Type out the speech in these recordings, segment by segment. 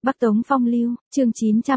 Bắc Tống phong lưu, chương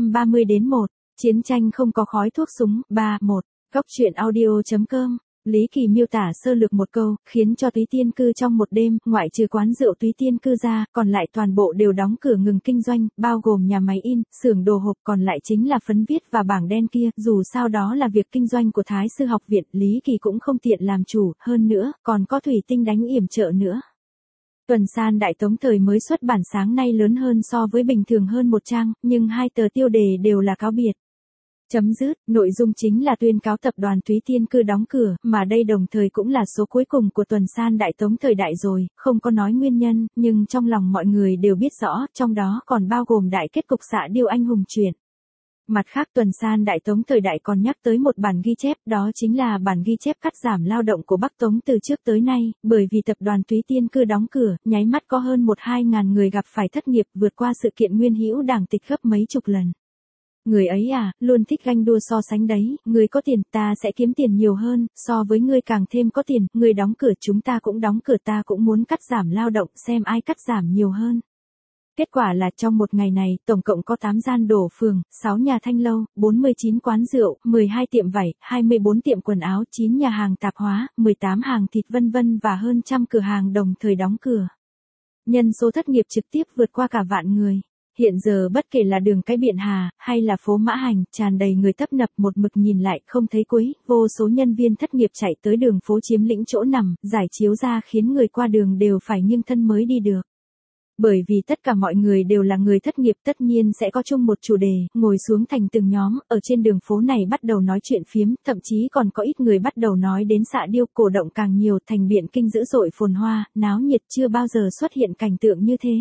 930-1, chiến tranh không có khói thuốc súng, 3-1, góc truyện audio.com. Lý Kỳ miêu tả sơ lược một câu, khiến cho Túy Tiên Cư trong một đêm, ngoại trừ quán rượu Túy Tiên Cư ra, còn lại toàn bộ đều đóng cửa ngừng kinh doanh, bao gồm nhà máy in, xưởng đồ hộp, còn lại chính là phấn viết và bảng đen kia, dù sao đó là việc kinh doanh của Thái sư học viện, Lý Kỳ cũng không tiện làm chủ, hơn nữa, còn có thủy tinh đánh yểm trợ nữa. Tuần san Đại Tống thời mới xuất bản sáng nay lớn hơn so với bình thường hơn một trang, nhưng hai tờ tiêu đề đều là cáo biệt. Chấm dứt, nội dung chính là tuyên cáo tập đoàn Túy Tiên Cư đóng cửa, mà đây đồng thời cũng là số cuối cùng của tuần san Đại Tống thời đại rồi, không có nói nguyên nhân, nhưng trong lòng mọi người đều biết rõ, trong đó còn bao gồm đại kết cục Xạ Điêu anh hùng truyện. Mặt khác tuần san Đại Tống thời đại còn nhắc tới một bản ghi chép, đó chính là bản ghi chép cắt giảm lao động của Bắc Tống từ trước tới nay, bởi vì tập đoàn Túy Tiên Cư đóng cửa, nháy mắt có hơn 1-2 ngàn người gặp phải thất nghiệp, vượt qua sự kiện nguyên hữu đảng tịch gấp mấy chục lần. Người ấy à, luôn thích ganh đua so sánh đấy, người có tiền, ta sẽ kiếm tiền nhiều hơn, so với người càng thêm có tiền, người đóng cửa chúng ta cũng đóng cửa, ta cũng muốn cắt giảm lao động, xem ai cắt giảm nhiều hơn. Kết quả là trong một ngày này, tổng cộng có 8 gian đổ phường, 6 nhà thanh lâu, 49 quán rượu, 12 tiệm vải, 24 tiệm quần áo, 9 nhà hàng tạp hóa, 18 hàng thịt vân vân và hơn trăm cửa hàng đồng thời đóng cửa. Nhân số thất nghiệp trực tiếp vượt qua cả vạn người. Hiện giờ bất kể là đường cái Biện Hà, hay là phố Mã Hành, tràn đầy người tấp nập, một mực nhìn lại không thấy cuối, vô số nhân viên thất nghiệp chạy tới đường phố chiếm lĩnh chỗ nằm, giải chiếu ra khiến người qua đường đều phải nghiêng thân mới đi được. Bởi vì tất cả mọi người đều là người thất nghiệp, tất nhiên sẽ có chung một chủ đề, ngồi xuống thành từng nhóm, ở trên đường phố này bắt đầu nói chuyện phiếm, thậm chí còn có ít người bắt đầu nói đến Xạ Điêu, cổ động càng nhiều, thành Biện Kinh dữ dội phồn hoa, náo nhiệt, chưa bao giờ xuất hiện cảnh tượng như thế.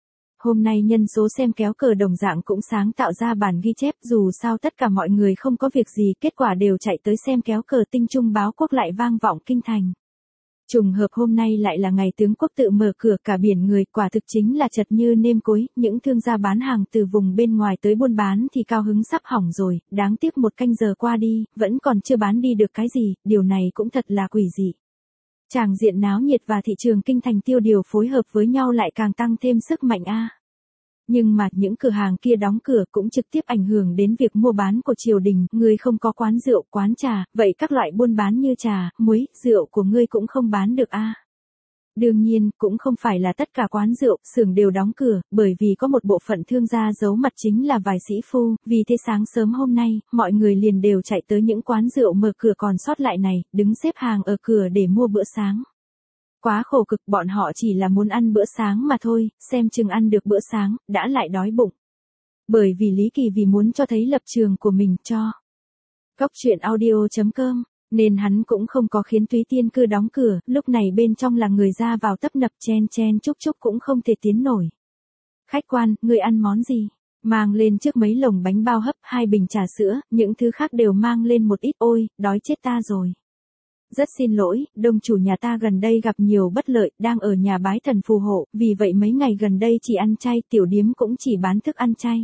Hôm nay nhân số xem kéo cờ đồng dạng cũng sáng tạo ra bản ghi chép, dù sao tất cả mọi người không có việc gì, kết quả đều chạy tới xem kéo cờ, tinh trung báo quốc lại vang vọng kinh thành. Trùng hợp hôm nay lại là ngày tướng quốc tự mở cửa, cả biển người, quả thực chính là chật như nêm cối, những thương gia bán hàng từ vùng bên ngoài tới buôn bán thì cao hứng sắp hỏng rồi, đáng tiếc một canh giờ qua đi, vẫn còn chưa bán đi được cái gì, điều này cũng thật là quỷ dị. Tràng diện náo nhiệt và thị trường kinh thành tiêu điều phối hợp với nhau lại càng tăng thêm sức mạnh a. Nhưng mà những cửa hàng kia đóng cửa cũng trực tiếp ảnh hưởng đến việc mua bán của triều đình, ngươi không có quán rượu, quán trà, vậy các loại buôn bán như trà, muối, rượu của ngươi cũng không bán được a. Đương nhiên, cũng không phải là tất cả quán rượu, xưởng đều đóng cửa, bởi vì có một bộ phận thương gia giấu mặt chính là vài sĩ phu, vì thế sáng sớm hôm nay, mọi người liền đều chạy tới những quán rượu mở cửa còn sót lại này, đứng xếp hàng ở cửa để mua bữa sáng. Quá khổ cực, bọn họ chỉ là muốn ăn bữa sáng mà thôi, xem chừng ăn được bữa sáng, đã lại đói bụng. Bởi vì Lý Kỳ vì muốn cho thấy lập trường của mình cho góc truyện audio.com, nên hắn cũng không có khiến Túy Tiên Cư đóng cửa, lúc này bên trong là người ra vào tấp nập, chen chen chúc chúc cũng không thể tiến nổi. Khách quan, người ăn món gì? Mang lên trước mấy lồng bánh bao hấp, 2 bình trà sữa, những thứ khác đều mang lên một ít, ôi, đói chết ta rồi. Rất xin lỗi, đông chủ nhà ta gần đây gặp nhiều bất lợi, đang ở nhà bái thần phù hộ, vì vậy mấy ngày gần đây chỉ ăn chay, tiểu điếm cũng chỉ bán thức ăn chay.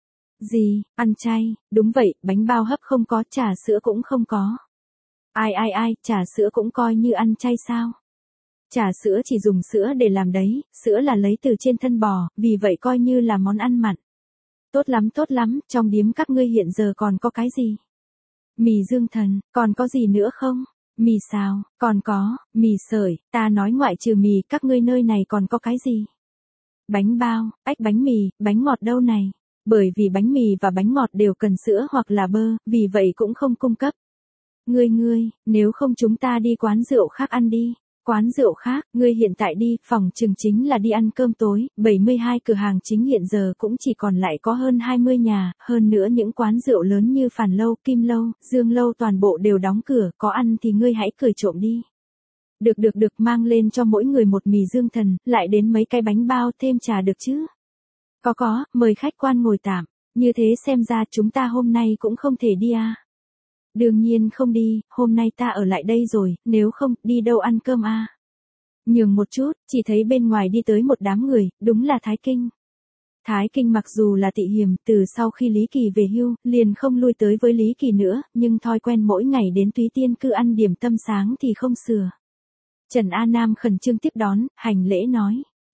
Gì, ăn chay, đúng vậy, bánh bao hấp không có, trà sữa cũng không có. Ai, trà sữa cũng coi như ăn chay sao? Trà sữa chỉ dùng sữa để làm đấy, sữa là lấy từ trên thân bò, vì vậy coi như là món ăn mặn. Tốt lắm, trong điếm các ngươi hiện giờ còn có cái gì? Mì Dương Thần, còn có gì nữa không? Mì xào, còn có, mì sợi, ta nói ngoại trừ mì, các ngươi nơi này còn có cái gì? Bánh bao, bánh mì, bánh ngọt đâu này? Bởi vì bánh mì và bánh ngọt đều cần sữa hoặc là bơ, vì vậy cũng không cung cấp. Ngươi, nếu không chúng ta đi quán rượu khác ăn đi. Quán rượu khác, ngươi hiện tại đi, phòng chừng chính là đi ăn cơm tối, 72 cửa hàng chính hiện giờ cũng chỉ còn lại có hơn 20 nhà, hơn nữa những quán rượu lớn như Phản Lâu, Kim Lâu, Dương Lâu toàn bộ đều đóng cửa, có ăn thì ngươi hãy cười trộm đi. Được, mang lên cho mỗi người một mì Dương Thần, lại đến mấy cái bánh bao, thêm trà được chứ? Có, mời khách quan ngồi tạm, như thế xem ra chúng ta hôm nay cũng không thể đi à? Đương nhiên không đi, hôm nay ta ở lại đây rồi, nếu không, đi đâu ăn cơm à? Nhường một chút, chỉ thấy bên ngoài đi tới một đám người, đúng là Thái Kinh. Thái Kinh mặc dù là tị hiểm, từ sau khi Lý Kỳ về hưu, liền không lui tới với Lý Kỳ nữa, nhưng thói quen mỗi ngày đến Túy Tiên Cư ăn điểm tâm sáng thì không sửa. Trần A Nam khẩn trương tiếp đón, hành lễ nói.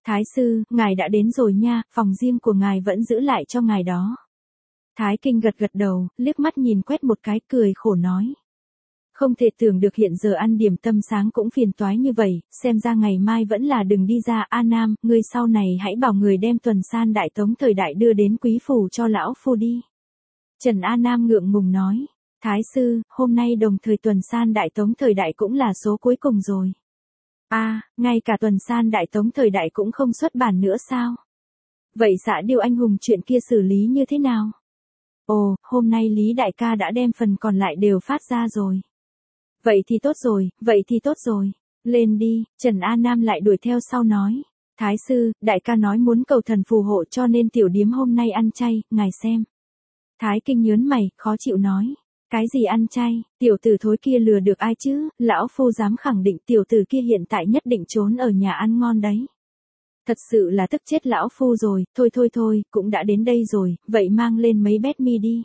Thái sư, ngài đã đến rồi nha, phòng riêng của ngài vẫn giữ lại cho ngài đó. Thái Kinh gật gật đầu, liếc mắt nhìn quét một cái, cười khổ nói. Không thể tưởng được hiện giờ ăn điểm tâm sáng cũng phiền toái như vậy, xem ra ngày mai vẫn là đừng đi ra. A Nam, ngươi sau này hãy bảo người đem tuần san đại tống thời đại đưa đến quý phủ cho lão phu đi. Trần A Nam ngượng ngùng nói. Thái sư, hôm nay đồng thời tuần san đại tống thời đại cũng là số cuối cùng rồi. Ngay cả tuần san đại tống thời đại cũng không xuất bản nữa sao? Vậy Xạ Điêu anh hùng chuyện kia xử lý như thế nào? Ồ, hôm nay Lý đại ca đã đem phần còn lại đều phát ra rồi. Vậy thì tốt rồi. Lên đi, Trần A Nam lại đuổi theo sau nói. Thái sư, đại ca nói muốn cầu thần phù hộ cho nên tiểu điếm hôm nay ăn chay, ngài xem. Thái Kinh nhớn mày, khó chịu nói. Cái gì ăn chay, tiểu tử thối kia lừa được ai chứ, lão phu dám khẳng định tiểu tử kia hiện tại nhất định trốn ở nhà ăn ngon đấy. Thật sự là tức chết lão phu rồi, thôi, cũng đã đến đây rồi, vậy mang lên mấy bét mi đi.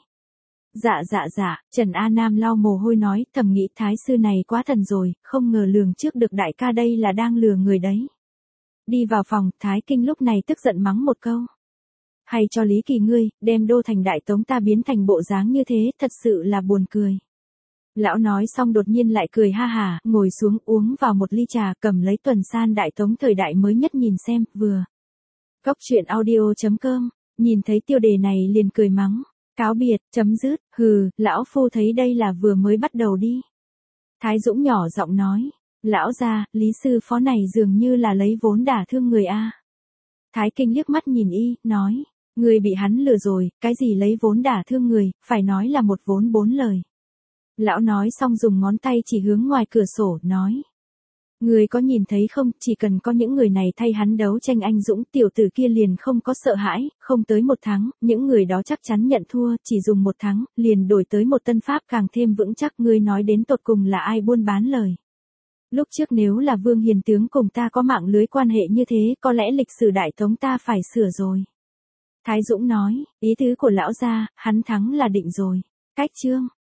Dạ, Trần A Nam lau mồ hôi nói, thầm nghĩ thái sư này quá thần rồi, không ngờ lường trước được đại ca đây là đang lừa người đấy. Đi vào phòng, Thái Kinh lúc này tức giận mắng một câu. Hay cho Lý Kỳ ngươi, đem đô thành đại tống ta biến thành bộ dáng như thế, thật sự là buồn cười. Lão nói xong đột nhiên lại cười ha hả, ngồi xuống uống vào một ly trà, cầm lấy tuần san đại tống thời đại mới nhất nhìn xem, vừa. Cốc truyện audio.com, nhìn thấy tiêu đề này liền cười mắng. Cáo biệt, chấm dứt, lão phu thấy đây là vừa mới bắt đầu đi. Thái Dũng nhỏ giọng nói. Lão gia, Lý sư phó này dường như là lấy vốn đả thương người a. Thái Kinh liếc mắt nhìn y, nói. Người bị hắn lừa rồi, cái gì lấy vốn đả thương người, phải nói là một vốn bốn lời. Lão nói xong dùng ngón tay chỉ hướng ngoài cửa sổ, nói. Người có nhìn thấy không, chỉ cần có những người này thay hắn đấu tranh anh Dũng, tiểu tử kia liền không có sợ hãi, không tới một tháng, những người đó chắc chắn nhận thua, chỉ dùng một tháng, liền đổi tới một tân pháp càng thêm vững chắc. Ngươi nói đến tột cùng là ai buôn bán lời. Lúc trước nếu là Vương Hiền tướng cùng ta có mạng lưới quan hệ như thế, có lẽ lịch sử đại tống ta phải sửa rồi. Thái Dũng nói, ý tứ của lão gia, hắn thắng là định rồi. Cách chương.